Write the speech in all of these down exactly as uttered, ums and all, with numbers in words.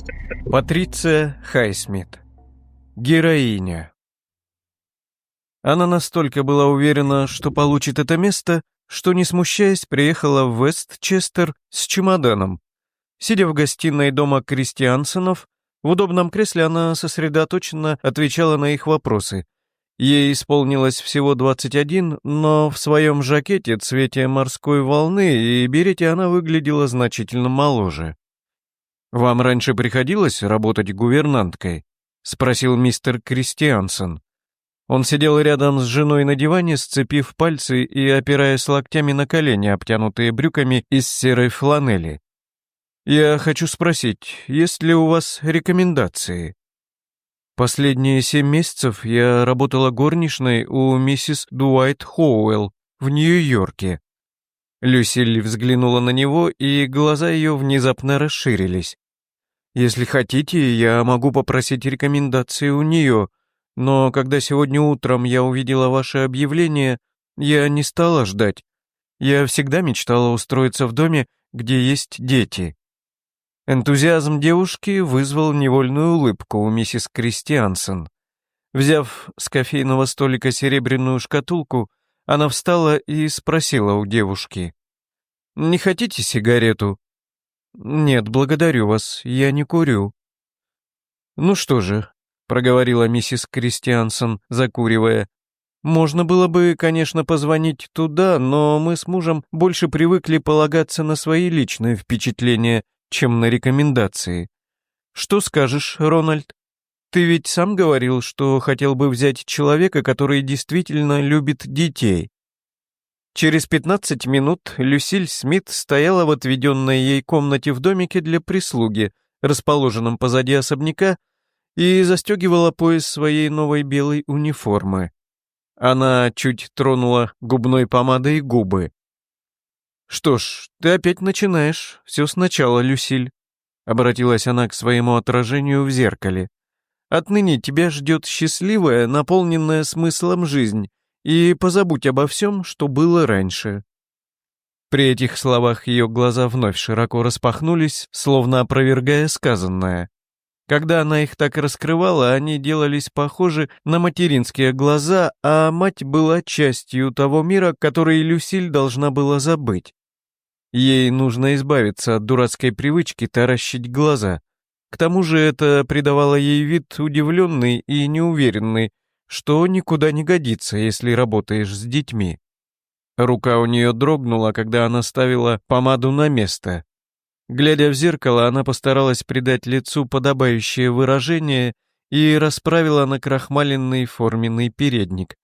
Патриция Хайсмит. Героиня. Она настолько была уверена, что получит это место, что, не смущаясь, приехала в Вестчестер с чемоданом. Сидя в гостиной дома Кристиансенов, в удобном кресле она сосредоточенно отвечала на их вопросы. Ей исполнилось всего двадцать один, но в своем жакете цвете морской волны и берете она выглядела значительно моложе. «Вам раньше приходилось работать гувернанткой?» — спросил мистер Кристиансен. Он сидел рядом с женой на диване, сцепив пальцы и опираясь локтями на колени, обтянутые брюками из серой фланели. «Я хочу спросить, есть ли у вас рекомендации?» «Последние семь месяцев я работала горничной у миссис Дуайт Хоуэлл в Нью-Йорке». Люсиль взглянула на него, и глаза ее внезапно расширились. «Если хотите, я могу попросить рекомендации у нее, но когда сегодня утром я увидела ваше объявление, я не стала ждать. Я всегда мечтала устроиться в доме, где есть дети». Энтузиазм девушки вызвал невольную улыбку у миссис Кристиансен. Взяв с кофейного столика серебряную шкатулку, она встала и спросила у девушки: «Не хотите сигарету?» «Нет, благодарю вас, я не курю». «Ну что же», — проговорила миссис Кристиансен, закуривая, «можно было бы, конечно, позвонить туда, но мы с мужем больше привыкли полагаться на свои личные впечатления, чем на рекомендации. Что скажешь, Рональд? Ты ведь сам говорил, что хотел бы взять человека, который действительно любит детей». Через пятнадцать минут Люсиль Смит стояла в отведенной ей комнате в домике для прислуги, расположенном позади особняка, и застегивала пояс своей новой белой униформы. Она чуть тронула губной помадой губы. «Что ж, ты опять начинаешь, все сначала, Люсиль», — обратилась она к своему отражению в зеркале. «Отныне тебя ждет счастливая, наполненная смыслом жизнь, и позабудь обо всем, что было раньше». При этих словах ее глаза вновь широко распахнулись, словно опровергая сказанное. Когда она их так раскрывала, они делались похожи на материнские глаза, а мать была частью того мира, который Люсиль должна была забыть. Ей нужно избавиться от дурацкой привычки таращить глаза. К тому же это придавало ей вид удивленный и неуверенный, что никуда не годится, если работаешь с детьми. Рука у нее дрогнула, когда она ставила помаду на место. Глядя в зеркало, она постаралась придать лицу подобающее выражение и расправила накрахмаленный форменный передник.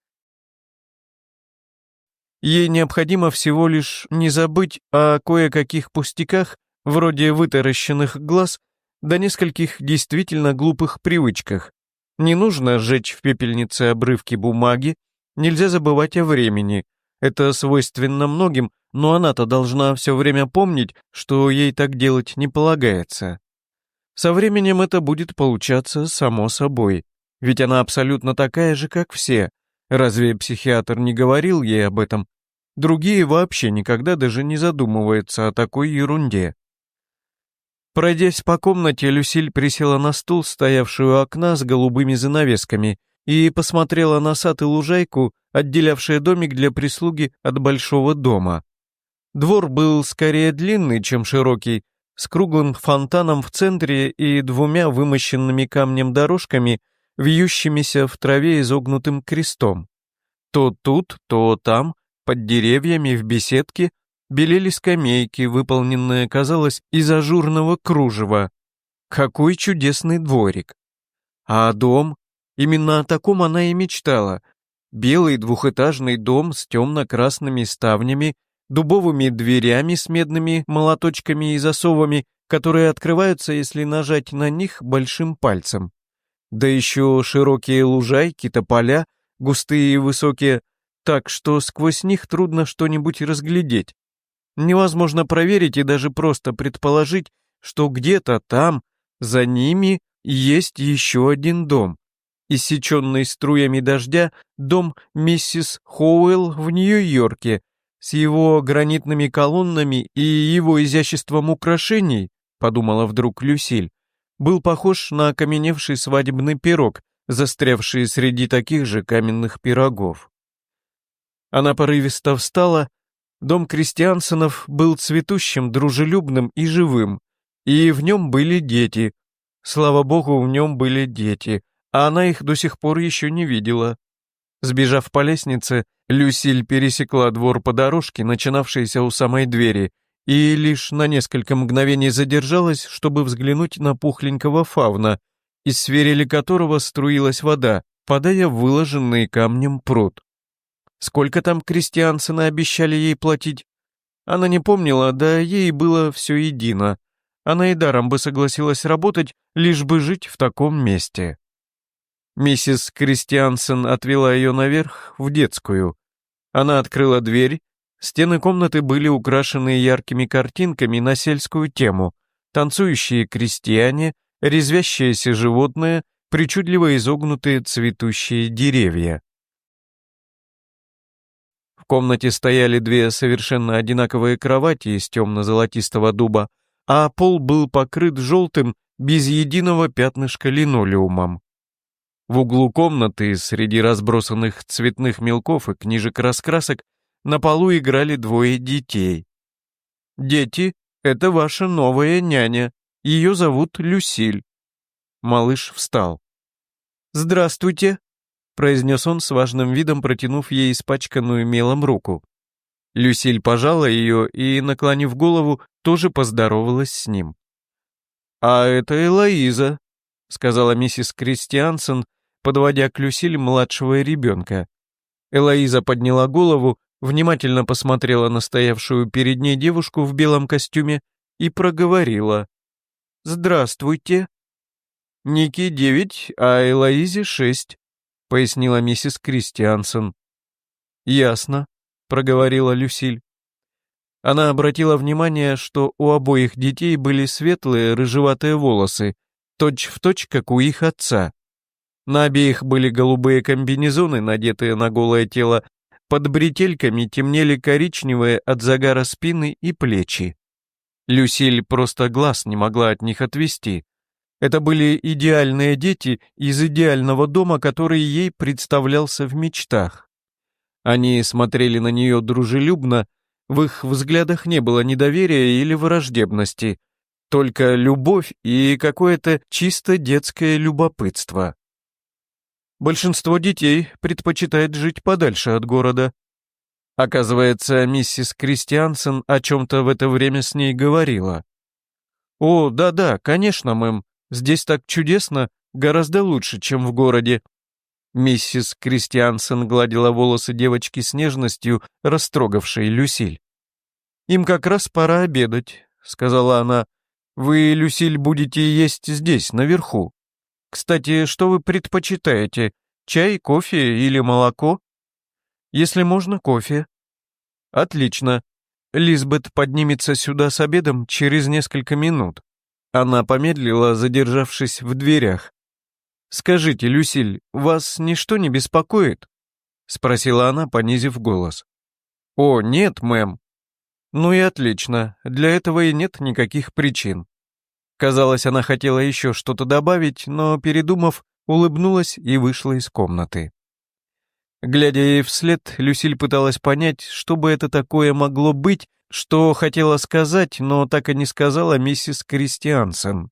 Ей необходимо всего лишь не забыть о кое-каких пустяках, вроде вытаращенных глаз, да нескольких действительно глупых привычках. Не нужно сжечь в пепельнице обрывки бумаги, нельзя забывать о времени. Это свойственно многим, но она-то должна все время помнить, что ей так делать не полагается. Со временем это будет получаться само собой, ведь она абсолютно такая же, как все. Разве психиатр не говорил ей об этом? Другие вообще никогда даже не задумываются о такой ерунде. Пройдясь по комнате, Люсиль присела на стул, стоявший у окна с голубыми занавесками, и посмотрела на сад и лужайку, отделявшие домик для прислуги от большого дома. Двор был скорее длинный, чем широкий, с круглым фонтаном в центре и двумя вымощенными камнем дорожками, вьющимися в траве изогнутым крестом. То тут, то там, под деревьями в беседке, белели скамейки, выполненные, казалось, из ажурного кружева. Какой чудесный дворик! А дом? Именно о таком она и мечтала. Белый двухэтажный дом с темно-красными ставнями, дубовыми дверями с медными молоточками и засовами, которые открываются, если нажать на них большим пальцем. Да еще широкие лужайки, тополя, густые и высокие, так что сквозь них трудно что-нибудь разглядеть. Невозможно проверить и даже просто предположить, что где-то там, за ними, есть еще один дом. Иссеченный струями дождя дом миссис Хоуэлл в Нью-Йорке с его гранитными колоннами и его изяществом украшений, подумала вдруг Люсиль, был похож на окаменевший свадебный пирог, застрявший среди таких же каменных пирогов. Она порывисто встала. Дом Кристиансенов был цветущим, дружелюбным и живым, и в нем были дети. Слава богу, в нем были дети, а она их до сих пор еще не видела. Сбежав по лестнице, Люсиль пересекла двор по дорожке, начинавшейся у самой двери, и лишь на несколько мгновений задержалась, чтобы взглянуть на пухленького фавна, из свирели которого струилась вода, падая в выложенный камнем пруд. Сколько там Кристиансены обещали ей платить? Она не помнила, да ей было все едино. Она и даром бы согласилась работать, лишь бы жить в таком месте. Миссис Кристиансен отвела ее наверх, в детскую. Она открыла дверь. Стены комнаты были украшены яркими картинками на сельскую тему. Танцующие крестьяне, резвящиеся животные, причудливо изогнутые цветущие деревья. В комнате стояли две совершенно одинаковые кровати из темно-золотистого дуба, а пол был покрыт желтым, без единого пятнышка линолеумом. В углу комнаты, среди разбросанных цветных мелков и книжек-раскрасок, на полу играли двое детей. «Дети, это ваша новая няня. Ее зовут Люсиль». Малыш встал. «Здравствуйте», — произнес он с важным видом, протянув ей испачканную мелом руку. Люсиль пожала ее и, наклонив голову, тоже поздоровалась с ним. «А это Элоиза», — сказала миссис Кристиансен, подводя к Люсиль младшего ребенка. Элоиза подняла голову, внимательно посмотрела на стоявшую перед ней девушку в белом костюме и проговорила. «Здравствуйте». «Нике девять, а Элоизе шесть», — пояснила миссис Кристиансен. «Ясно», — проговорила Люсиль. Она обратила внимание, что у обоих детей были светлые рыжеватые волосы, точь-в-точь, как у их отца. На обеих были голубые комбинезоны, надетые на голое тело, под бретельками темнели коричневые от загара спины и плечи. Люсиль просто глаз не могла от них отвести. Это были идеальные дети из идеального дома, который ей представлялся в мечтах. Они смотрели на нее дружелюбно, в их взглядах не было недоверия или враждебности, только любовь и какое-то чисто детское любопытство. Большинство детей предпочитает жить подальше от города. Оказывается, миссис Кристиансен о чем-то в это время с ней говорила. «О, да-да, конечно, мэм, здесь так чудесно, гораздо лучше, чем в городе». Миссис Кристиансен гладила волосы девочки с нежностью, растрогавшей Люсиль. «Им как раз пора обедать», — сказала она. «Вы, Люсиль, будете есть здесь, наверху. Кстати, что вы предпочитаете, чай, кофе или молоко?» «Если можно, кофе». «Отлично. Лизбет поднимется сюда с обедом через несколько минут». Она помедлила, задержавшись в дверях. «Скажите, Люсиль, вас ничто не беспокоит?» — спросила она, понизив голос. «О, нет, мэм». «Ну и отлично, для этого и нет никаких причин». Казалось, она хотела еще что-то добавить, но, передумав, улыбнулась и вышла из комнаты. Глядя ей вслед, Люсиль пыталась понять, что бы это такое могло быть, что хотела сказать, но так и не сказала миссис Кристиансен.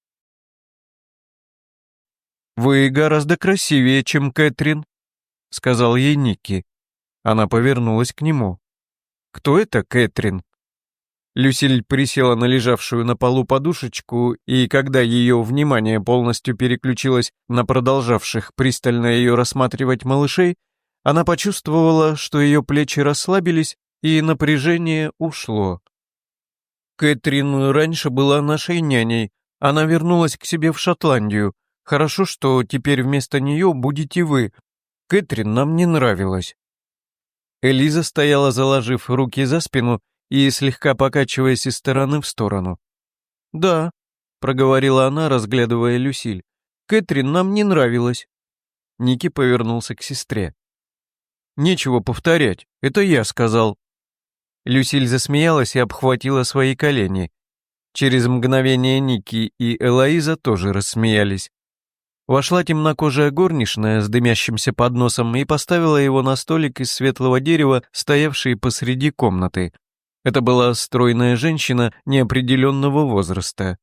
«Вы гораздо красивее, чем Кэтрин», — сказал ей Никки. Она повернулась к нему. «Кто это Кэтрин?» Люсиль присела на лежавшую на полу подушечку, и когда ее внимание полностью переключилось на продолжавших пристально ее рассматривать малышей, она почувствовала, что ее плечи расслабились, и напряжение ушло. «Кэтрин раньше была нашей няней. Она вернулась к себе в Шотландию. Хорошо, что теперь вместо нее будете вы. Кэтрин нам не нравилась». Элиза стояла, заложив руки за спину и слегка покачиваясь из стороны в сторону. «Да», — проговорила она, разглядывая Люсиль, — «Кэтрин нам не нравилась». Ники повернулся к сестре. «Нечего повторять, это я сказал». Люсиль засмеялась и обхватила свои колени. Через мгновение Ники и Элоиза тоже рассмеялись. Вошла темнокожая горничная с дымящимся подносом и поставила его на столик из светлого дерева, стоявший посреди комнаты. Это была стройная женщина неопределенного возраста.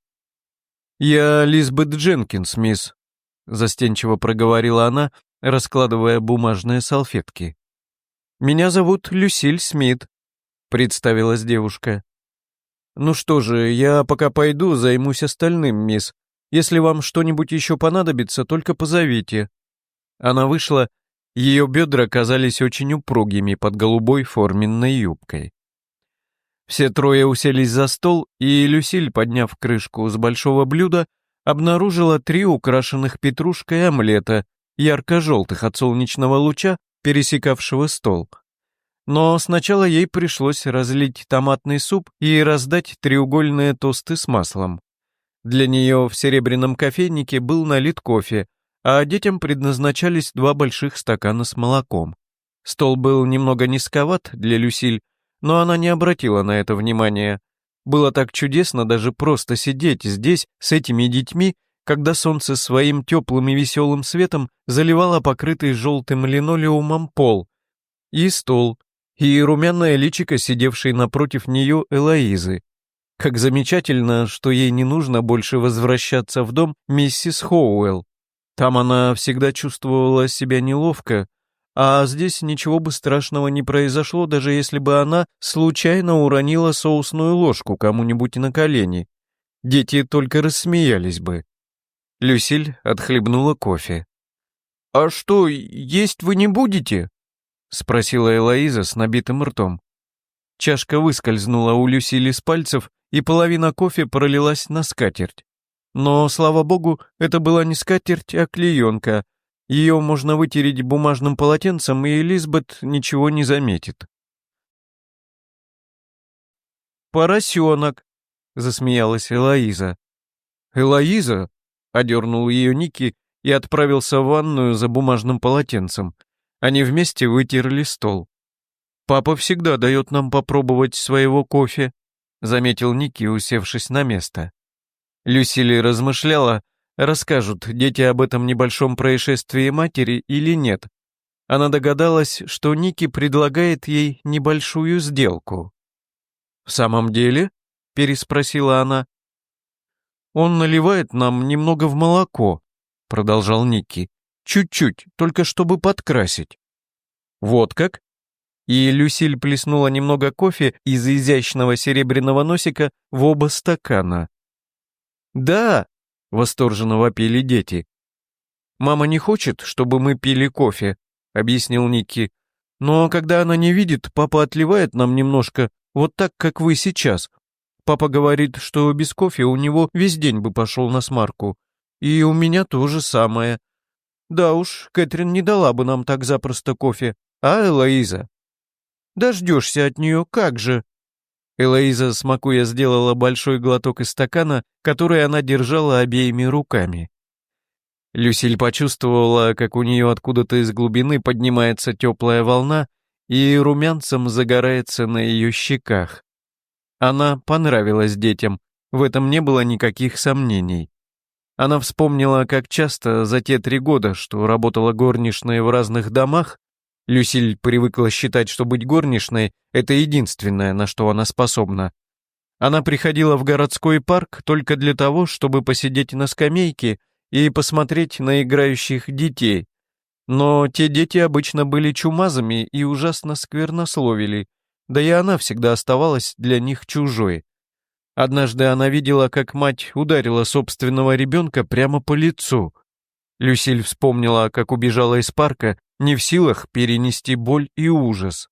«Я Лизбет Дженкинс, мисс», — застенчиво проговорила она, раскладывая бумажные салфетки. «Меня зовут Люсиль Смит», — представилась девушка. «Ну что же, я пока пойду, займусь остальным, мисс. Если вам что-нибудь еще понадобится, только позовите». Она вышла, ее бедра казались очень упругими под голубой форменной юбкой. Все трое уселись за стол, и Люсиль, подняв крышку с большого блюда, обнаружила три украшенных петрушкой омлета, ярко-желтых от солнечного луча, пересекавшего стол. Но сначала ей пришлось разлить томатный суп и раздать треугольные тосты с маслом. Для нее в серебряном кофейнике был налит кофе, а детям предназначались два больших стакана с молоком. Стол был немного низковат для Люсиль, но она не обратила на это внимания. Было так чудесно даже просто сидеть здесь с этими детьми, когда солнце своим теплым и веселым светом заливало покрытый желтым линолеумом пол, и стол, и румяное личико, сидевшей напротив нее Элоизы. Как замечательно, что ей не нужно больше возвращаться в дом миссис Хоуэлл. Там она всегда чувствовала себя неловко, а здесь ничего бы страшного не произошло, даже если бы она случайно уронила соусную ложку кому-нибудь на колени. Дети только рассмеялись бы. Люсиль отхлебнула кофе. «А что, есть вы не будете?» — спросила Элоиза с набитым ртом. Чашка выскользнула у Люсили с пальцев, и половина кофе пролилась на скатерть. Но, слава богу, это была не скатерть, а клеенка. Ее можно вытереть бумажным полотенцем, и Лизбет ничего не заметит. «Поросенок», — засмеялась Элоиза. «Элоиза?» — одернул ее Ники и отправился в ванную за бумажным полотенцем. Они вместе вытерли стол. «Папа всегда дает нам попробовать своего кофе», — заметил Ники, усевшись на место. Люсили размышляла, расскажут дети об этом небольшом происшествии матери или нет. Она догадалась, что Ники предлагает ей небольшую сделку. «В самом деле?» — переспросила она. «Он наливает нам немного в молоко», — продолжал Ники. «Чуть-чуть, только чтобы подкрасить». «Вот как?» И Люсиль плеснула немного кофе из изящного серебряного носика в оба стакана. «Да!» — восторженно вопили дети. «Мама не хочет, чтобы мы пили кофе», — объяснил Ники. «Но когда она не видит, папа отливает нам немножко, вот так, как вы сейчас. Папа говорит, что без кофе у него весь день бы пошел на смарку. И у меня то же самое. Да уж, Кэтрин не дала бы нам так запросто кофе, а, Элоиза?» «Дождешься от нее, как же?» Элоиза, смакуя, сделала большой глоток из стакана, который она держала обеими руками. Люсиль почувствовала, как у нее откуда-то из глубины поднимается теплая волна и румянцем загорается на ее щеках. Она понравилась детям, в этом не было никаких сомнений. Она вспомнила, как часто за те три года, что работала горничной в разных домах, Люсиль привыкла считать, что быть горничной — это единственное, на что она способна. Она приходила в городской парк только для того, чтобы посидеть на скамейке и посмотреть на играющих детей. Но те дети обычно были чумазами и ужасно сквернословили, да и она всегда оставалась для них чужой. Однажды она видела, как мать ударила собственного ребенка прямо по лицу. Люсиль вспомнила, как убежала из парка, не в силах перенести боль и ужас.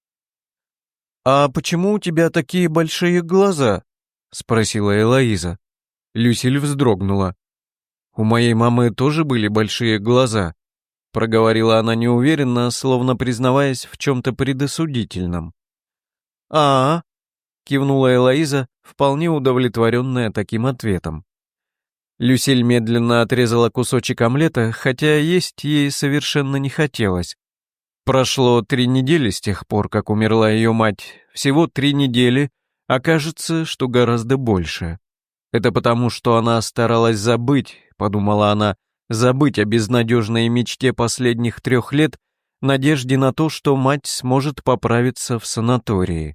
«А почему у тебя такие большие глаза?» — спросила Элоиза. Люсиль вздрогнула. «У моей мамы тоже были большие глаза», — проговорила она неуверенно, словно признаваясь в чем-то предосудительном. «А-а», — кивнула Элоиза, вполне удовлетворенная таким ответом. Люсиль медленно отрезала кусочек омлета, хотя есть ей совершенно не хотелось. Прошло три недели с тех пор, как умерла ее мать. Всего три недели, а кажется, что гораздо больше. Это потому, что она старалась забыть, подумала она, забыть о безнадежной мечте последних трех лет, надежде на то, что мать сможет поправиться в санатории.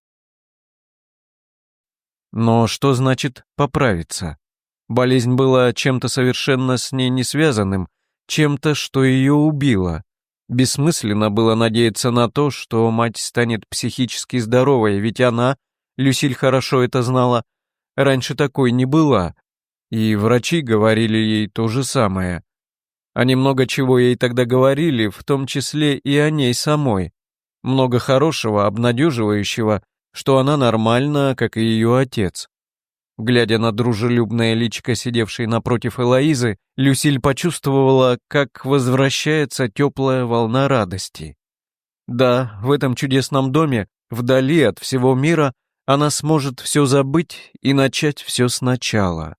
Но что значит «поправиться»? Болезнь была чем-то совершенно с ней не связанным, чем-то, что ее убило. Бессмысленно было надеяться на то, что мать станет психически здоровой, ведь она, Люсиль хорошо это знала, раньше такой не была, и врачи говорили ей то же самое. Они много чего ей тогда говорили, в том числе и о ней самой. Много хорошего, обнадеживающего, что она нормальна, как и ее отец. Глядя на дружелюбное личико, сидевшей напротив Элоизы, Люсиль почувствовала, как возвращается теплая волна радости. Да, в этом чудесном доме, вдали от всего мира, она сможет все забыть и начать все сначала.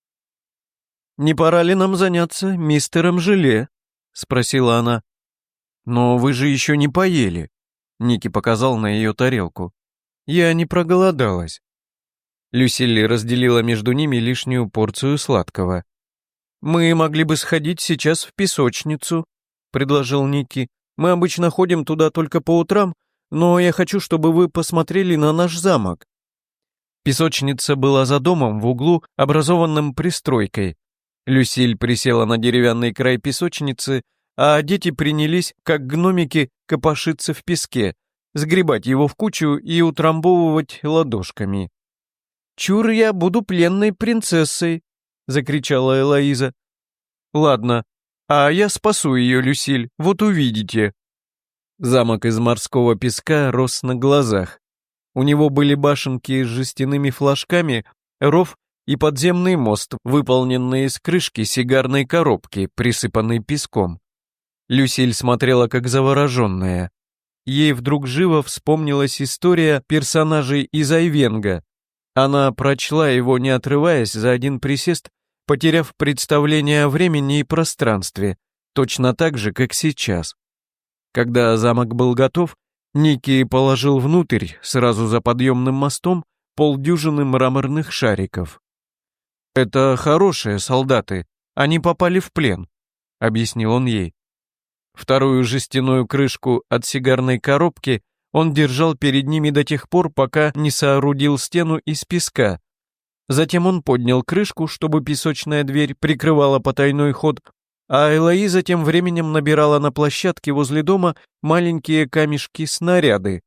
«Не пора ли нам заняться мистером Желе?» — спросила она. «Но вы же еще не поели», — Ники показал на ее тарелку. «Я не проголодалась». Люсиль разделила между ними лишнюю порцию сладкого. «Мы могли бы сходить сейчас в песочницу», — предложил Ники. «Мы обычно ходим туда только по утрам, но я хочу, чтобы вы посмотрели на наш замок». Песочница была за домом в углу, образованном пристройкой. Люсиль присела на деревянный край песочницы, а дети принялись, как гномики, копошиться в песке, сгребать его в кучу и утрамбовывать ладошками. «Чур, я буду пленной принцессой!» — закричала Элоиза. «Ладно, а я спасу ее, Люсиль, вот увидите». Замок из морского песка рос на глазах. У него были башенки с жестяными флажками, ров и подземный мост, выполненный из крышки сигарной коробки, присыпанной песком. Люсиль смотрела как завороженная. Ей вдруг живо вспомнилась история персонажей из Айвенго. Она прочла его, не отрываясь, за один присест, потеряв представление о времени и пространстве, точно так же, как сейчас. Когда замок был готов, Ники положил внутрь, сразу за подъемным мостом, полдюжины мраморных шариков. «Это хорошие солдаты, они попали в плен», — объяснил он ей. Вторую жестяную крышку от сигарной коробки он держал перед ними до тех пор, пока не соорудил стену из песка. Затем он поднял крышку, чтобы песочная дверь прикрывала потайной ход, а Элоиза тем временем набирала на площадке возле дома маленькие камешки-снаряды.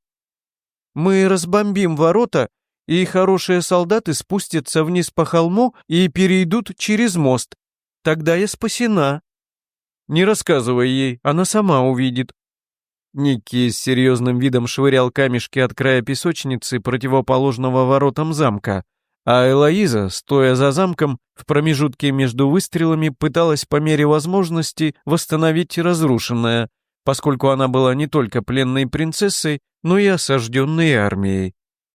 «Мы разбомбим ворота, и хорошие солдаты спустятся вниз по холму и перейдут через мост. Тогда я спасена». «Не рассказывай ей, она сама увидит». Ники с серьезным видом швырял камешки от края песочницы, противоположного воротам замка, а Элоиза, стоя за замком, в промежутке между выстрелами пыталась по мере возможности восстановить разрушенное, поскольку она была не только пленной принцессой, но и осажденной армией.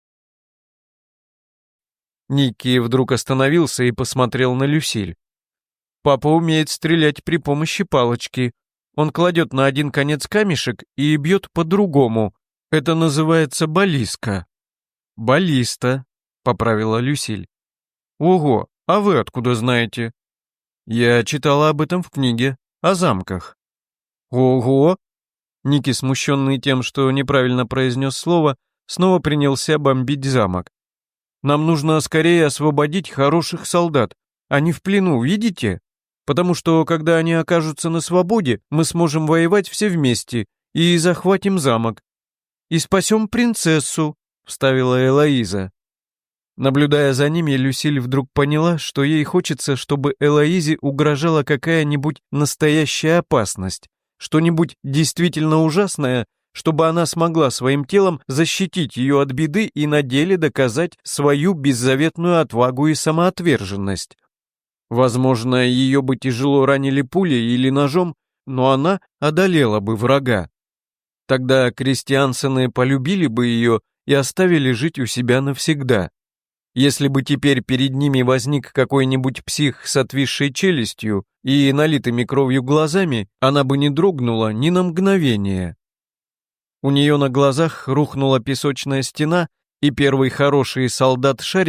Ники вдруг остановился и посмотрел на Люсиль. «Папа умеет стрелять при помощи палочки. Он кладет на один конец камешек и бьет по другому. Это называется баллистка». «Баллиста», — поправила Люсиль. «Ого, а вы откуда знаете?» «Я читала об этом в книге, о замках». «Ого!» Ники, смущенный тем, что неправильно произнес слово, снова принялся бомбить замок. «Нам нужно скорее освободить хороших солдат. Они в плену, видите? Потому что, когда они окажутся на свободе, мы сможем воевать все вместе и захватим замок. И спасем принцессу», — вставила Элоиза. Наблюдая за ними, Люсиль вдруг поняла, что ей хочется, чтобы Элоизе угрожала какая-нибудь настоящая опасность, что-нибудь действительно ужасное, чтобы она смогла своим телом защитить ее от беды и на деле доказать свою беззаветную отвагу и самоотверженность. Возможно, ее бы тяжело ранили пулей или ножом, но она одолела бы врага. Тогда крестьянсены полюбили бы ее и оставили жить у себя навсегда. Если бы теперь перед ними возник какой-нибудь псих с отвисшей челюстью и налитыми кровью глазами, она бы не дрогнула ни на мгновение. У нее на глазах рухнула песочная стена, и первый хороший солдат Шарик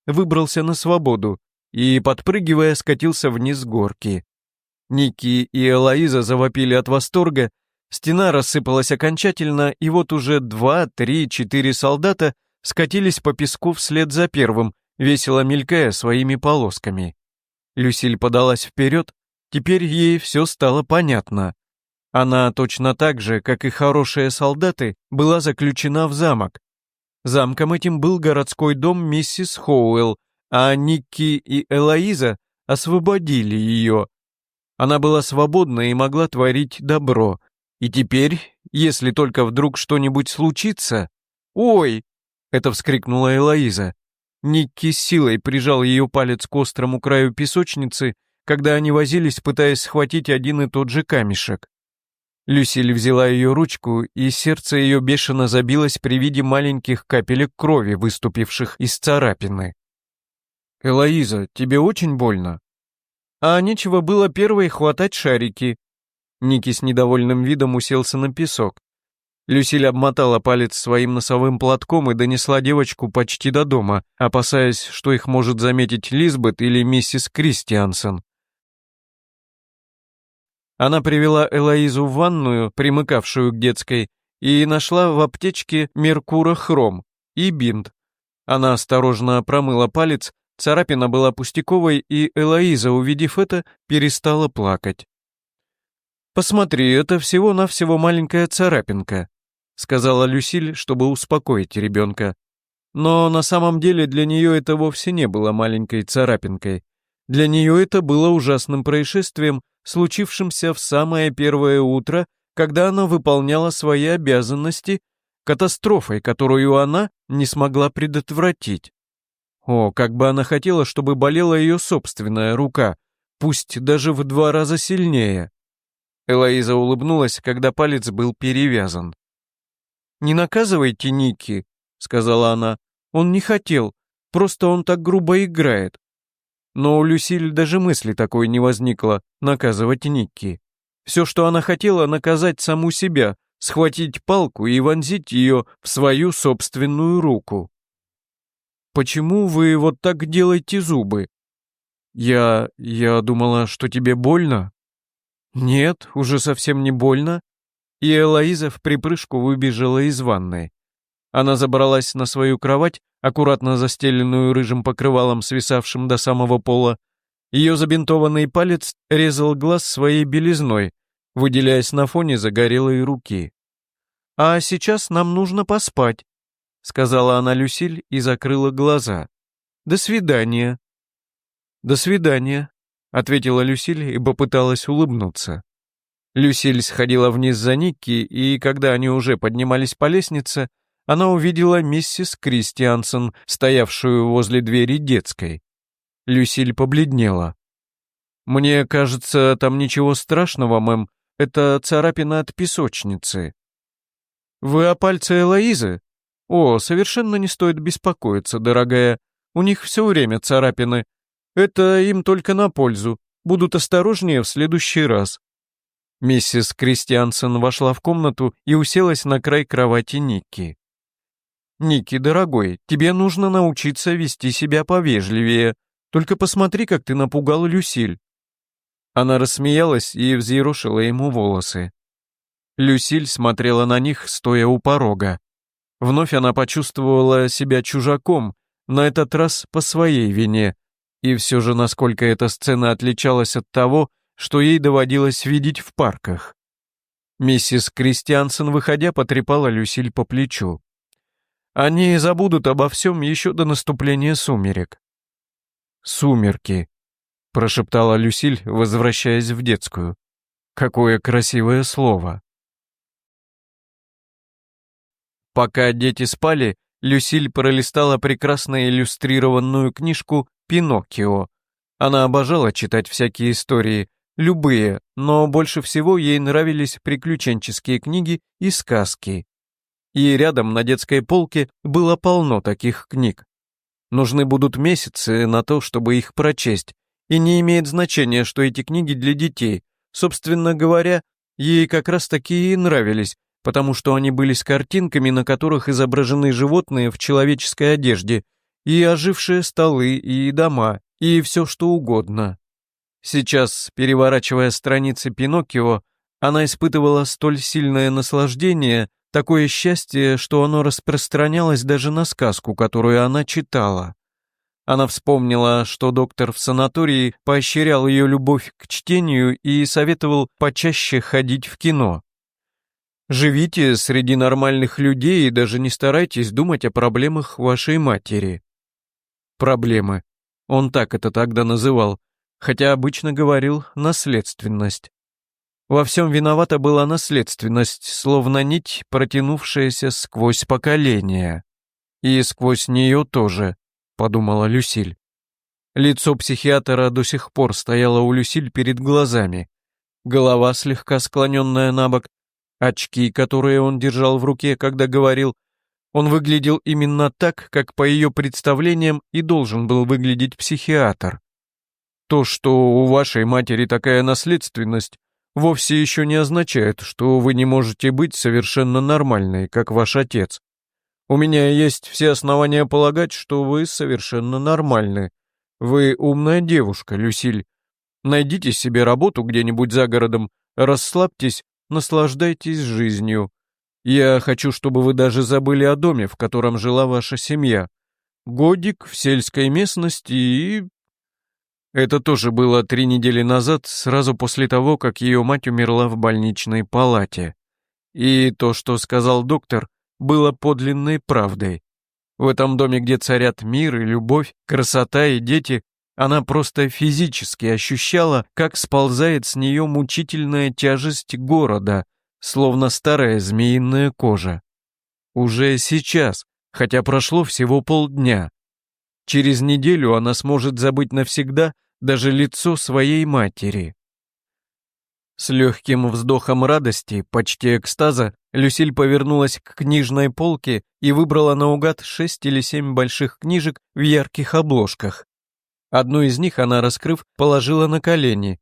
выбрался на свободу и, подпрыгивая, скатился вниз с горки. Ники и Элоиза завопили от восторга, стена рассыпалась окончательно, и вот уже два, три, четыре солдата скатились по песку вслед за первым, весело мелькая своими полосками. Люсиль подалась вперед, теперь ей все стало понятно. Она точно так же, как и хорошие солдаты, была заключена в замок. Замком этим был городской дом миссис Хоуэлл, а Никки и Элоиза освободили ее. Она была свободна и могла творить добро. И теперь, если только вдруг что-нибудь случится... «Ой!» — это вскрикнула Элоиза. Никки с силой прижал ее палец к острому краю песочницы, когда они возились, пытаясь схватить один и тот же камешек. Люсиль взяла ее ручку, и сердце ее бешено забилось при виде маленьких капелек крови, выступивших из царапины. «Элоиза, тебе очень больно?» «А нечего было первой хватать шарики». Ники с недовольным видом уселся на песок. Люсиль обмотала палец своим носовым платком и донесла девочку почти до дома, опасаясь, что их может заметить Лизбет или миссис Кристиансон. Она привела Элоизу в ванную, примыкавшую к детской, и нашла в аптечке меркурохром и бинт. Она осторожно промыла палец, царапина была пустяковой, и Элоиза, увидев это, перестала плакать. «Посмотри, это всего-навсего маленькая царапинка», сказала Люсиль, чтобы успокоить ребенка. Но на самом деле для нее это вовсе не было маленькой царапинкой. Для нее это было ужасным происшествием, случившимся в самое первое утро, когда она выполняла свои обязанности, катастрофой, которую она не смогла предотвратить. О, как бы она хотела, чтобы болела ее собственная рука, пусть даже в два раза сильнее. Элоиза улыбнулась, когда палец был перевязан. «Не наказывайте Ники», — сказала она. «Он не хотел, просто он так грубо играет». Но у Люсиль даже мысли такой не возникло наказывать Никки. Все, что она хотела, наказать саму себя, схватить палку и вонзить ее в свою собственную руку. «Почему вы вот так делаете зубы?» «Я... я думала, что тебе больно». «Нет, уже совсем не больно». И Элоиза в припрыжку выбежала из ванной. Она забралась на свою кровать, аккуратно застеленную рыжим покрывалом, свисавшим до самого пола. Ее забинтованный палец резал глаз своей белизной, выделяясь на фоне загорелой руки. «А сейчас нам нужно поспать», — сказала она Люсиль и закрыла глаза. «До свидания». «До свидания», — ответила Люсиль и попыталась улыбнуться. Люсиль сходила вниз за Никки, и когда они уже поднимались по лестнице, она увидела миссис Кристиансон, стоявшую возле двери детской. Люсиль побледнела. «Мне кажется, там ничего страшного, мэм, это царапина от песочницы». «Вы о пальце Элоизы? О, совершенно не стоит беспокоиться, дорогая, у них все время царапины. Это им только на пользу, будут осторожнее в следующий раз». Миссис Кристиансон вошла в комнату и уселась на край кровати Никки. «Никки, дорогой, тебе нужно научиться вести себя повежливее. Только посмотри, как ты напугал Люсиль». Она рассмеялась и взъерошила ему волосы. Люсиль смотрела на них, стоя у порога. Вновь она почувствовала себя чужаком, на этот раз по своей вине. И все же, насколько эта сцена отличалась от того, что ей доводилось видеть в парках. Миссис Кристиансон, выходя, потрепала Люсиль по плечу. «Они забудут обо всем еще до наступления сумерек». «Сумерки», — прошептала Люсиль, возвращаясь в детскую. «Какое красивое слово». Пока дети спали, Люсиль пролистала прекрасно иллюстрированную книжку «Пиноккио». Она обожала читать всякие истории, любые, но больше всего ей нравились приключенческие книги и сказки. И рядом на детской полке было полно таких книг. Нужны будут месяцы на то, чтобы их прочесть, и не имеет значения, что эти книги для детей. Собственно говоря, ей как раз такие и нравились, потому что они были с картинками, на которых изображены животные в человеческой одежде, и ожившие столы, и дома, и все что угодно. Сейчас, переворачивая страницы Пиноккио, она испытывала столь сильное наслаждение, такое счастье, что оно распространялось даже на сказку, которую она читала. Она вспомнила, что доктор в санатории поощрял ее любовь к чтению и советовал почаще ходить в кино. «Живите среди нормальных людей и даже не старайтесь думать о проблемах вашей матери». Проблемы. Он так это тогда называл, хотя обычно говорил «наследственность». Во всем виновата была наследственность, словно нить, протянувшаяся сквозь поколения. И сквозь нее тоже, подумала Люсиль. Лицо психиатра до сих пор стояло у Люсиль перед глазами. Голова, слегка склоненная на бок, очки, которые он держал в руке, когда говорил. Он выглядел именно так, как по ее представлениям и должен был выглядеть психиатр. То, что у вашей матери такая наследственность, вовсе еще не означает, что вы не можете быть совершенно нормальной, как ваш отец. У меня есть все основания полагать, что вы совершенно нормальны. Вы умная девушка, Люсиль. Найдите себе работу где-нибудь за городом, расслабьтесь, наслаждайтесь жизнью. Я хочу, чтобы вы даже забыли о доме, в котором жила ваша семья. Годик в сельской местности и... Это тоже было три недели назад, сразу после того, как ее мать умерла в больничной палате. И то, что сказал доктор, было подлинной правдой. В этом доме, где царят мир и любовь, красота и дети, она просто физически ощущала, как сползает с нее мучительная тяжесть города, словно старая змеиная кожа. Уже сейчас, хотя прошло всего полдня. Через неделю она сможет забыть навсегда даже лицо своей матери. С легким вздохом радости, почти экстаза, Люсиль повернулась к книжной полке и выбрала наугад шесть или семь больших книжек в ярких обложках. Одну из них она, раскрыв, положила на колени.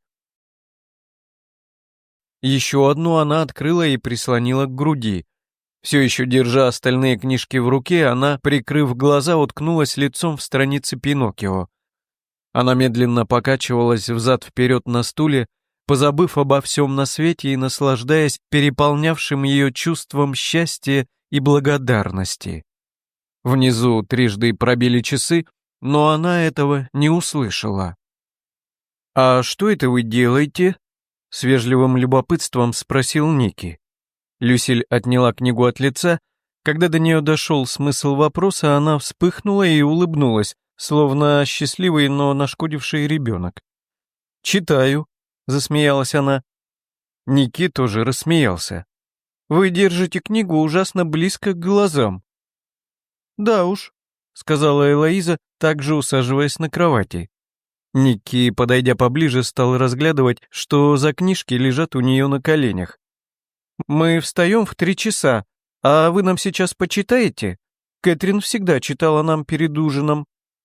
Еще одну она открыла и прислонила к груди. Все еще держа остальные книжки в руке, она, прикрыв глаза, уткнулась лицом в страницы Пиноккио. Она медленно покачивалась взад-вперед на стуле, позабыв обо всем на свете и наслаждаясь переполнявшим ее чувством счастья и благодарности. Внизу трижды пробили часы, но она этого не услышала. «А что это вы делаете?» — с вежливым любопытством спросил Ники. Люсиль отняла книгу от лица. Когда до нее дошел смысл вопроса, она вспыхнула и улыбнулась, словно счастливый, но нашкодивший ребенок. «Читаю», — засмеялась она. Ники тоже рассмеялся. «Вы держите книгу ужасно близко к глазам». «Да уж», — сказала Элоиза, также усаживаясь на кровати. Ники, подойдя поближе, стал разглядывать, что за книжки лежат у нее на коленях. «Мы встаем в три часа, а вы нам сейчас почитаете? Кэтрин всегда читала нам перед ужином».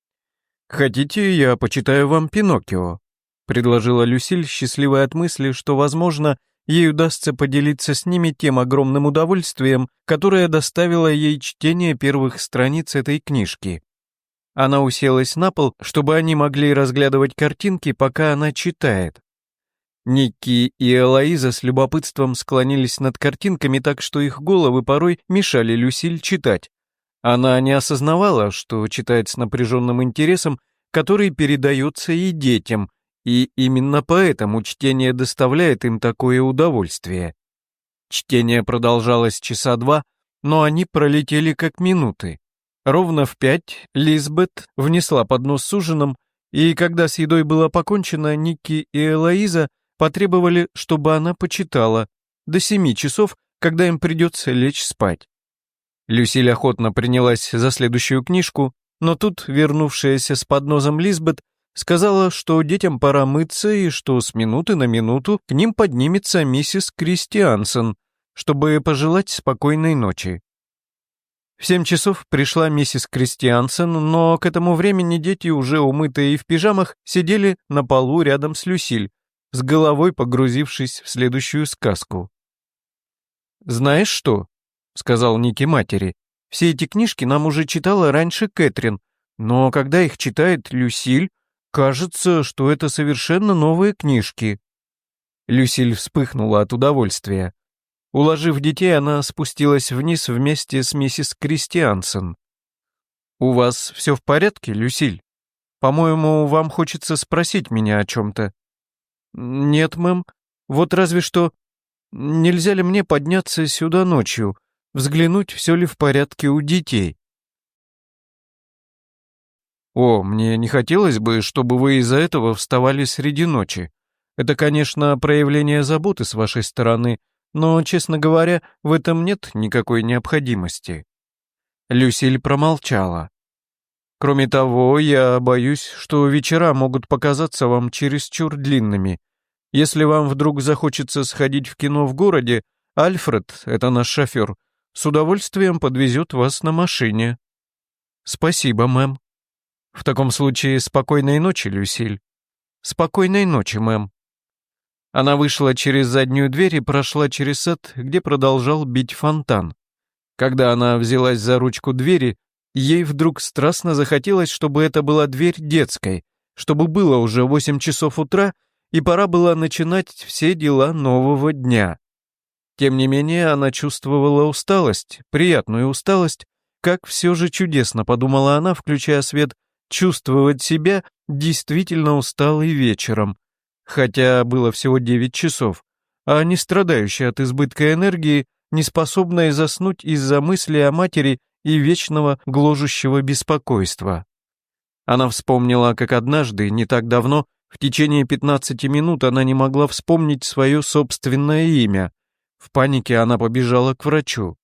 «Хотите, я почитаю вам Пиноккио?» — предложила Люсиль, счастливая от мысли, что, возможно, ей удастся поделиться с ними тем огромным удовольствием, которое доставило ей чтение первых страниц этой книжки. Она уселась на пол, чтобы они могли разглядывать картинки, пока она читает. Ники и Элоиза с любопытством склонились над картинками так, что их головы порой мешали Люсиль читать. Она не осознавала, что читает с напряженным интересом, который передается и детям, и именно поэтому чтение доставляет им такое удовольствие. Чтение продолжалось часа два, но они пролетели как минуты. Ровно в пять Лизбет внесла поднос с ужином, и когда с едой было покончено, Ники и Элоиза потребовали, чтобы она почитала до семи часов, когда им придется лечь спать. Люсиль охотно принялась за следующую книжку, но тут, вернувшаяся с подносом Лизбет, сказала, что детям пора мыться и что с минуты на минуту к ним поднимется миссис Кристиансен, чтобы пожелать спокойной ночи. В семь часов пришла миссис Кристиансен, но к этому времени дети, уже умытые и в пижамах, сидели на полу рядом с Люсиль, с головой погрузившись в следующую сказку. «Знаешь что?» — сказал Ники матери. «Все эти книжки нам уже читала раньше Кэтрин, но когда их читает Люсиль, кажется, что это совершенно новые книжки». Люсиль вспыхнула от удовольствия. Уложив детей, она спустилась вниз вместе с миссис Кристиансен. «У вас все в порядке, Люсиль? По-моему, вам хочется спросить меня о чем-то». «Нет, мэм. Вот разве что... Нельзя ли мне подняться сюда ночью, взглянуть, все ли в порядке у детей?» «О, мне не хотелось бы, чтобы вы из-за этого вставали среди ночи. Это, конечно, проявление заботы с вашей стороны, но, честно говоря, в этом нет никакой необходимости». Люсиль промолчала. «Кроме того, я боюсь, что вечера могут показаться вам чересчур длинными. Если вам вдруг захочется сходить в кино в городе, Альфред, это наш шофер, с удовольствием подвезет вас на машине». «Спасибо, мэм». «В таком случае спокойной ночи, Люсиль». «Спокойной ночи, мэм». Она вышла через заднюю дверь и прошла через сад, где продолжал бить фонтан. Когда она взялась за ручку двери, ей вдруг страстно захотелось, чтобы это была дверь детской, чтобы было уже восемь часов утра, и пора было начинать все дела нового дня. Тем не менее, она чувствовала усталость, приятную усталость, как все же чудесно, подумала она, включая свет, чувствовать себя действительно усталой вечером, хотя было всего девять часов, а не страдающая от избытка энергии, не способная заснуть из-за мысли о матери и вечного гложущего беспокойства. Она вспомнила, как однажды, не так давно, в течение пятнадцати минут она не могла вспомнить свое собственное имя. В панике она побежала к врачу.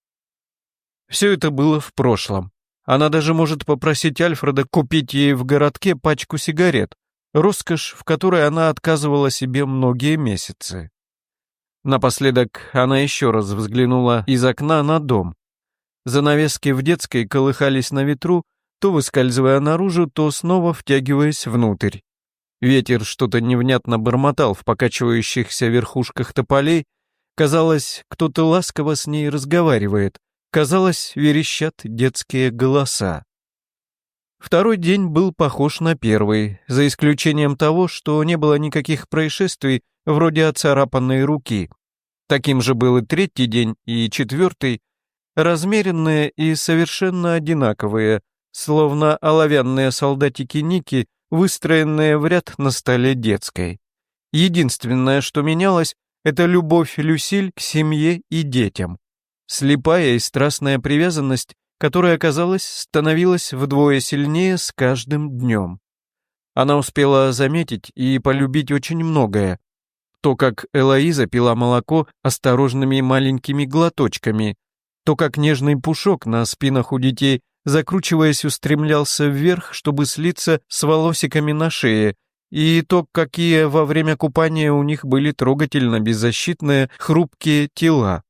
Все это было в прошлом. Она даже может попросить Альфреда купить ей в городке пачку сигарет, роскошь, в которой она отказывала себе многие месяцы. Напоследок она еще раз взглянула из окна на дом. Занавески в детской колыхались на ветру, то выскальзывая наружу, то снова втягиваясь внутрь. Ветер что-то невнятно бормотал в покачивающихся верхушках тополей. Казалось, кто-то ласково с ней разговаривает. Казалось, верещат детские голоса. Второй день был похож на первый, за исключением того, что не было никаких происшествий вроде оцарапанной руки. Таким же был и третий день, и четвертый, размеренные и совершенно одинаковые, словно оловянные солдатики Ники, выстроенные в ряд на столе детской. Единственное, что менялось, это любовь Люсиль к семье и детям. Слепая и страстная привязанность, которая, казалось, становилась вдвое сильнее с каждым днем. Она успела заметить и полюбить очень многое. То, как Элоиза пила молоко осторожными маленькими глоточками, то, как нежный пушок на спинах у детей, закручиваясь, устремлялся вверх, чтобы слиться с волосиками на шее, и то, какие во время купания у них были трогательно беззащитные, хрупкие тела.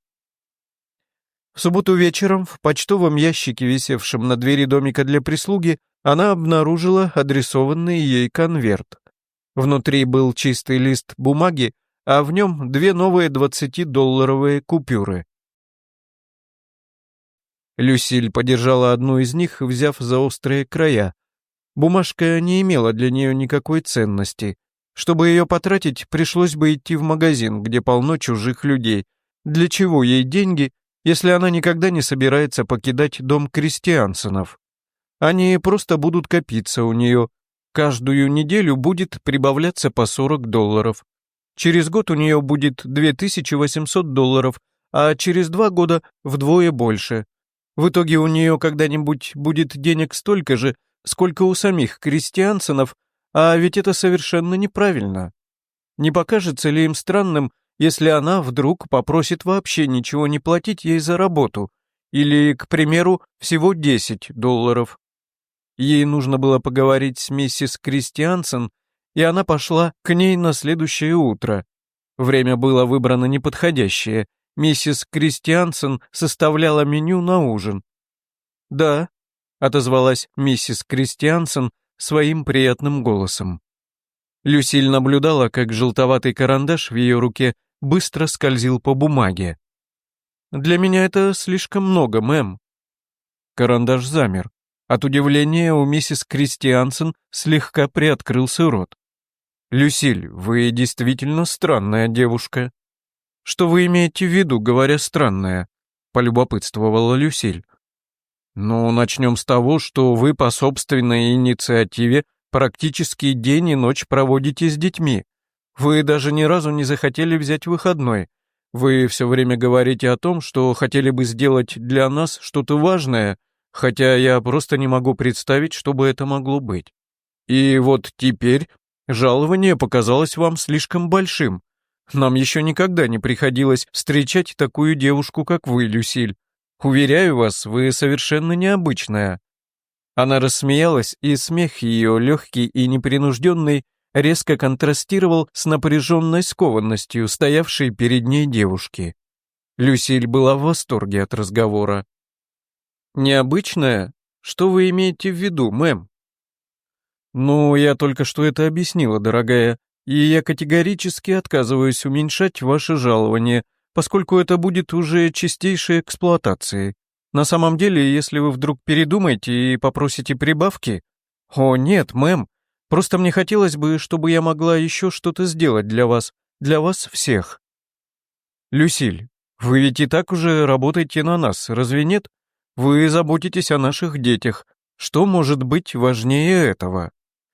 В субботу вечером в почтовом ящике, висевшем на двери домика для прислуги, она обнаружила адресованный ей конверт. Внутри был чистый лист бумаги, а в нем две новые двадцатидолларовые купюры. Люсиль подержала одну из них, взяв за острые края. Бумажка не имела для нее никакой ценности. Чтобы ее потратить, пришлось бы идти в магазин, где полно чужих людей. Для чего ей деньги, если она никогда не собирается покидать дом Кристиансенов? Они просто будут копиться у нее. Каждую неделю будет прибавляться по сорок долларов. Через год у нее будет две тысячи восемьсот долларов, а через два года вдвое больше. В итоге у нее когда-нибудь будет денег столько же, сколько у самих Кристиансенов, а ведь это совершенно неправильно. Не покажется ли им странным, если она вдруг попросит вообще ничего не платить ей за работу, или, к примеру, всего десять долларов? Ей нужно было поговорить с миссис Кристиансен, и она пошла к ней на следующее утро. Время было выбрано неподходящее. Миссис Кристиансен составляла меню на ужин. «Да», — отозвалась миссис Кристиансен своим приятным голосом. Люсиль наблюдала, как желтоватый карандаш в ее руке быстро скользил по бумаге. «Для меня это слишком много, мэм». Карандаш замер. От удивления у миссис Кристиансен слегка приоткрылся рот. «Люсиль, вы действительно странная девушка». «Что вы имеете в виду, говоря странная?» — полюбопытствовала Люсиль. «Ну, начнем с того, что вы по собственной инициативе практически день и ночь проводите с детьми. Вы даже ни разу не захотели взять выходной. Вы все время говорите о том, что хотели бы сделать для нас что-то важное, хотя я просто не могу представить, что бы это могло быть. И вот теперь жалование показалось вам слишком большим. Нам еще никогда не приходилось встречать такую девушку, как вы, Люсиль. Уверяю вас, вы совершенно необычная». Она рассмеялась, и смех ее, легкий и непринужденный, резко контрастировал с напряженной скованностью, стоявшей перед ней девушки. Люсиль была в восторге от разговора. «Необычная? Что вы имеете в виду, мэм?» «Ну, я только что это объяснила, дорогая, и я категорически отказываюсь уменьшать ваше жалование, поскольку это будет уже чистейшей эксплуатацией. На самом деле, если вы вдруг передумаете и попросите прибавки...» «О, нет, мэм, просто мне хотелось бы, чтобы я могла еще что-то сделать для вас, для вас всех». «Люсиль, вы ведь и так уже работаете на нас, разве нет? Вы заботитесь о наших детях. Что может быть важнее этого?»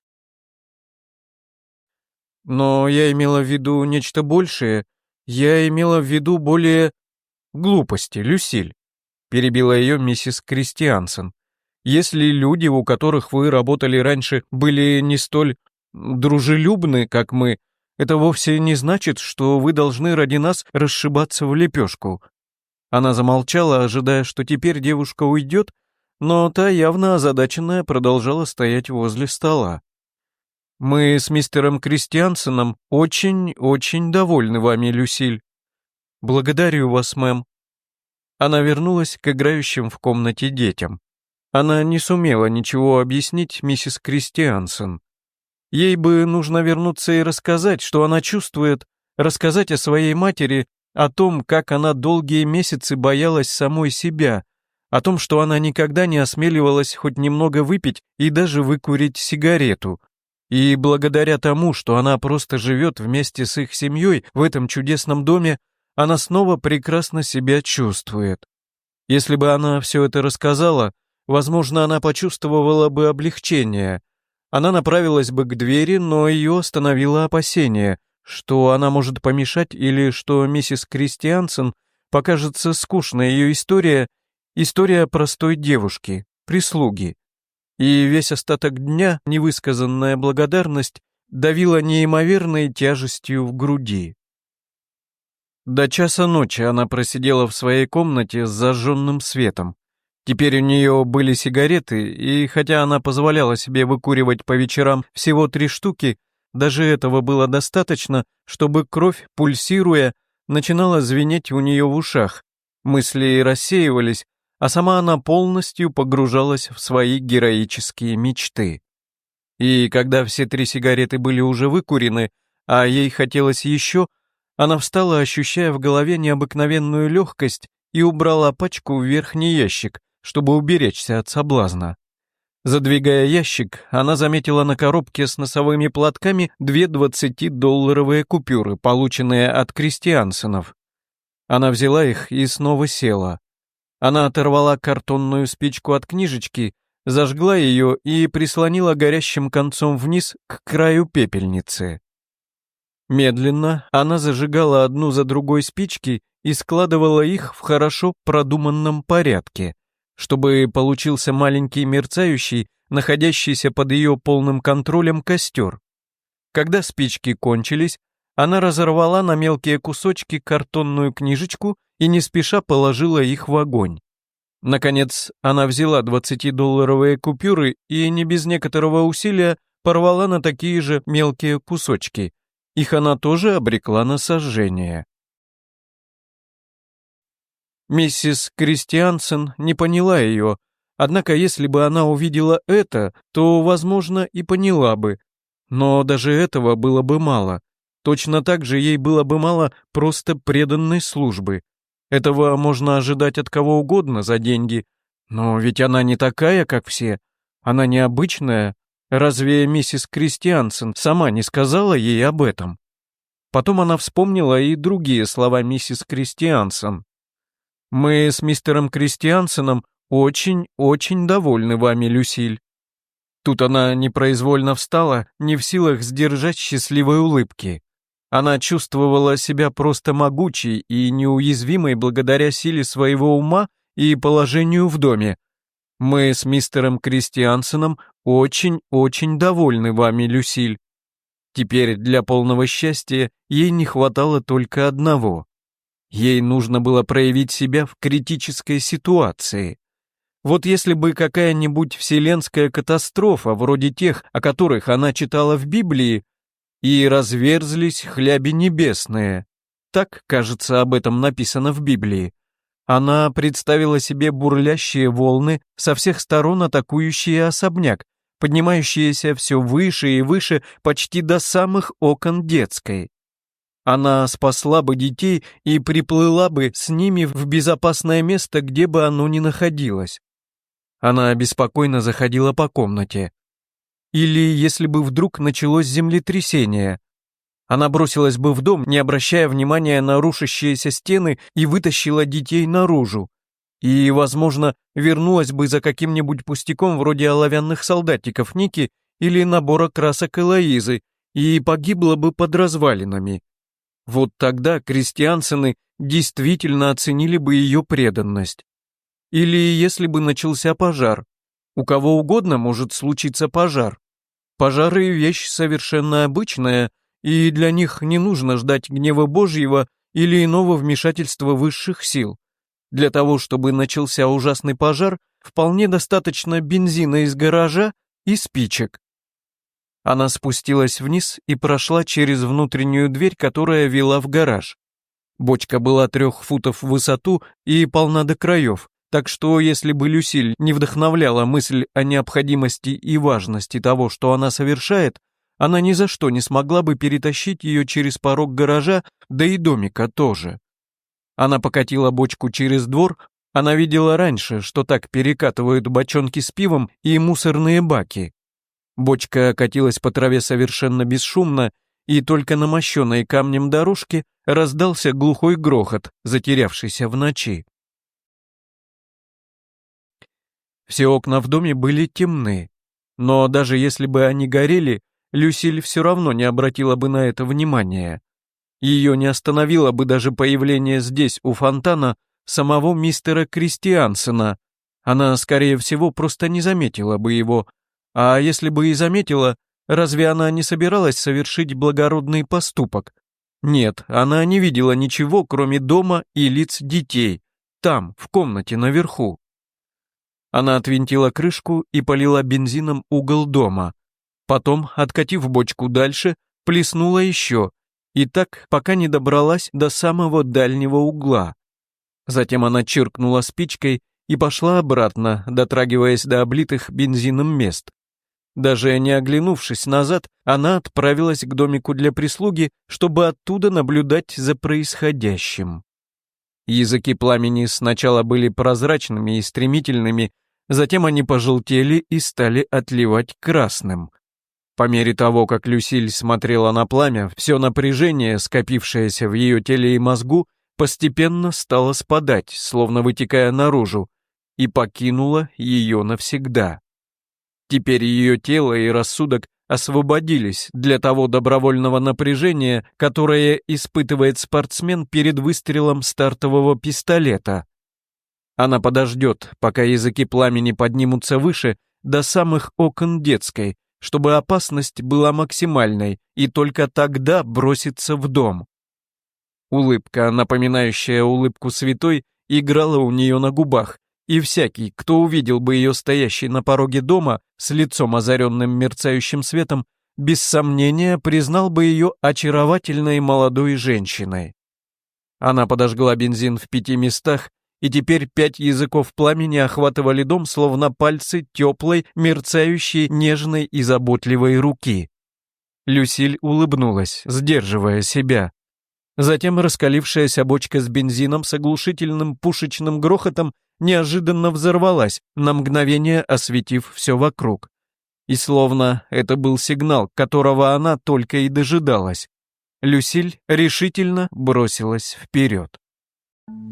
«Но я имела в виду нечто большее. Я имела в виду более... глупости, Люсиль», — перебила ее миссис Кристиансен. «Если люди, у которых вы работали раньше, были не столь дружелюбны, как мы, это вовсе не значит, что вы должны ради нас расшибаться в лепешку». Она замолчала, ожидая, что теперь девушка уйдет, но та, явно озадаченная, продолжала стоять возле стола. «Мы с мистером Кристиансеном очень-очень довольны вами, Люсиль». «Благодарю вас, мэм». Она вернулась к играющим в комнате детям. Она не сумела ничего объяснить миссис Кристиансен. Ей бы нужно вернуться и рассказать, что она чувствует, рассказать о своей матери, о том, как она долгие месяцы боялась самой себя, о том, что она никогда не осмеливалась хоть немного выпить и даже выкурить сигарету. И благодаря тому, что она просто живет вместе с их семьей в этом чудесном доме, она снова прекрасно себя чувствует. Если бы она все это рассказала, возможно, она почувствовала бы облегчение. Она направилась бы к двери, но ее остановило опасение, что она может помешать или что миссис Кристиансен покажется скучной ее история, история простой девушки, прислуги. И весь остаток дня невысказанная благодарность давила неимоверной тяжестью в груди. До часа ночи она просидела в своей комнате с зажженным светом. Теперь у нее были сигареты, и хотя она позволяла себе выкуривать по вечерам всего три штуки, даже этого было достаточно, чтобы кровь, пульсируя, начинала звенеть у нее в ушах, мысли рассеивались, а сама она полностью погружалась в свои героические мечты. И когда все три сигареты были уже выкурены, а ей хотелось еще, она встала, ощущая в голове необыкновенную легкость, и убрала пачку в верхний ящик, чтобы уберечься от соблазна. Задвигая ящик, она заметила на коробке с носовыми платками две двадцатидолларовые купюры, полученные от Кристиансенов. Она взяла их и снова села. Она оторвала картонную спичку от книжечки, зажгла ее и прислонила горящим концом вниз к краю пепельницы. Медленно она зажигала одну за другой спички и складывала их в хорошо продуманном порядке, чтобы получился маленький мерцающий, находящийся под ее полным контролем костер. Когда спички кончились, она разорвала на мелкие кусочки картонную книжечку и не спеша положила их в огонь. Наконец, она взяла двадцатидолларовые купюры и не без некоторого усилия порвала на такие же мелкие кусочки. Их она тоже обрекла на сожжение. Миссис Кристиансен не поняла ее, однако если бы она увидела это, то, возможно, и поняла бы. Но даже этого было бы мало. Точно так же ей было бы мало просто преданной службы. Этого можно ожидать от кого угодно за деньги, Но ведь она не такая, как все. Она необычная. Разве миссис Кристиансен сама не сказала ей об этом? Потом она вспомнила и другие слова миссис Кристиансен. «Мы с мистером Кристиансеном очень-очень довольны вами, Люсиль». Тут она непроизвольно встала, не в силах сдержать счастливой улыбки. Она чувствовала себя просто могучей и неуязвимой благодаря силе своего ума и положению в доме. «Мы с мистером Кристиансеном очень-очень довольны вами, Люсиль». Теперь для полного счастья ей не хватало только одного. Ей нужно было проявить себя в критической ситуации. Вот если бы какая-нибудь вселенская катастрофа, вроде тех, о которых она читала в Библии, и разверзлись хляби небесные, так, кажется, об этом написано в Библии, она представила себе бурлящие волны, со всех сторон атакующие особняк, поднимающиеся все выше и выше, почти до самых окон детской. Она спасла бы детей и приплыла бы с ними в безопасное место, где бы оно ни находилось. Она беспокойно заходила по комнате. Или если бы вдруг началось землетрясение, она бросилась бы в дом, не обращая внимания на рушащиеся стены, и вытащила детей наружу. И, возможно, вернулась бы за каким-нибудь пустяком вроде оловянных солдатиков Ники или набора красок Элоизы и погибла бы под развалинами. Вот тогда крестьянцины действительно оценили бы ее преданность. Или если бы начался пожар. У кого угодно может случиться пожар. Пожары — вещь совершенно обычная, и для них не нужно ждать гнева Божьего или иного вмешательства высших сил. Для того, чтобы начался ужасный пожар, вполне достаточно бензина из гаража и спичек. Она спустилась вниз и прошла через внутреннюю дверь, которая вела в гараж. Бочка была трех футов в высоту и полна до краев, так что если бы Люсиль не вдохновляла мысль о необходимости и важности того, что она совершает, она ни за что не смогла бы перетащить ее через порог гаража, да и домика тоже. Она покатила бочку через двор, она видела раньше, что так перекатывают бочонки с пивом и мусорные баки. Бочка катилась по траве совершенно бесшумно, и только на мощенной камнем дорожке раздался глухой грохот, затерявшийся в ночи. Все окна в доме были темны, но даже если бы они горели, Люсиль все равно не обратила бы на это внимания. Ее не остановило бы даже появление здесь, у фонтана, самого мистера Кристиансена. Она, скорее всего, просто не заметила бы его. А если бы и заметила, разве она не собиралась совершить благородный поступок? Нет, она не видела ничего, кроме дома и лиц детей, там, в комнате наверху. Она отвинтила крышку и полила бензином угол дома. Потом, откатив бочку дальше, плеснула еще, и так, пока не добралась до самого дальнего угла. Затем она чиркнула спичкой и пошла обратно, дотрагиваясь до облитых бензином мест. Даже не оглянувшись назад, она отправилась к домику для прислуги, чтобы оттуда наблюдать за происходящим. Языки пламени сначала были прозрачными и стремительными, затем они пожелтели и стали отливать красным. По мере того, как Люсиль смотрела на пламя, все напряжение, скопившееся в ее теле и мозгу, постепенно стало спадать, словно вытекая наружу, и покинуло ее навсегда. Теперь ее тело и рассудок освободились для того добровольного напряжения, которое испытывает спортсмен перед выстрелом стартового пистолета. Она подождет, пока языки пламени поднимутся выше, до самых окон детской, чтобы опасность была максимальной, и только тогда бросится в дом. Улыбка, напоминающая улыбку святой, играла у нее на губах, и всякий, кто увидел бы ее стоящей на пороге дома с лицом озаренным мерцающим светом, без сомнения признал бы ее очаровательной молодой женщиной. Она подожгла бензин в пяти местах, и теперь пять языков пламени охватывали дом, словно пальцы теплой, мерцающей, нежной и заботливой руки. Люсиль улыбнулась, сдерживая себя. Затем раскалившаяся бочка с бензином с оглушительным пушечным грохотом неожиданно взорвалась, на мгновение осветив все вокруг. И словно это был сигнал, которого она только и дожидалась, Люсиль решительно бросилась вперед.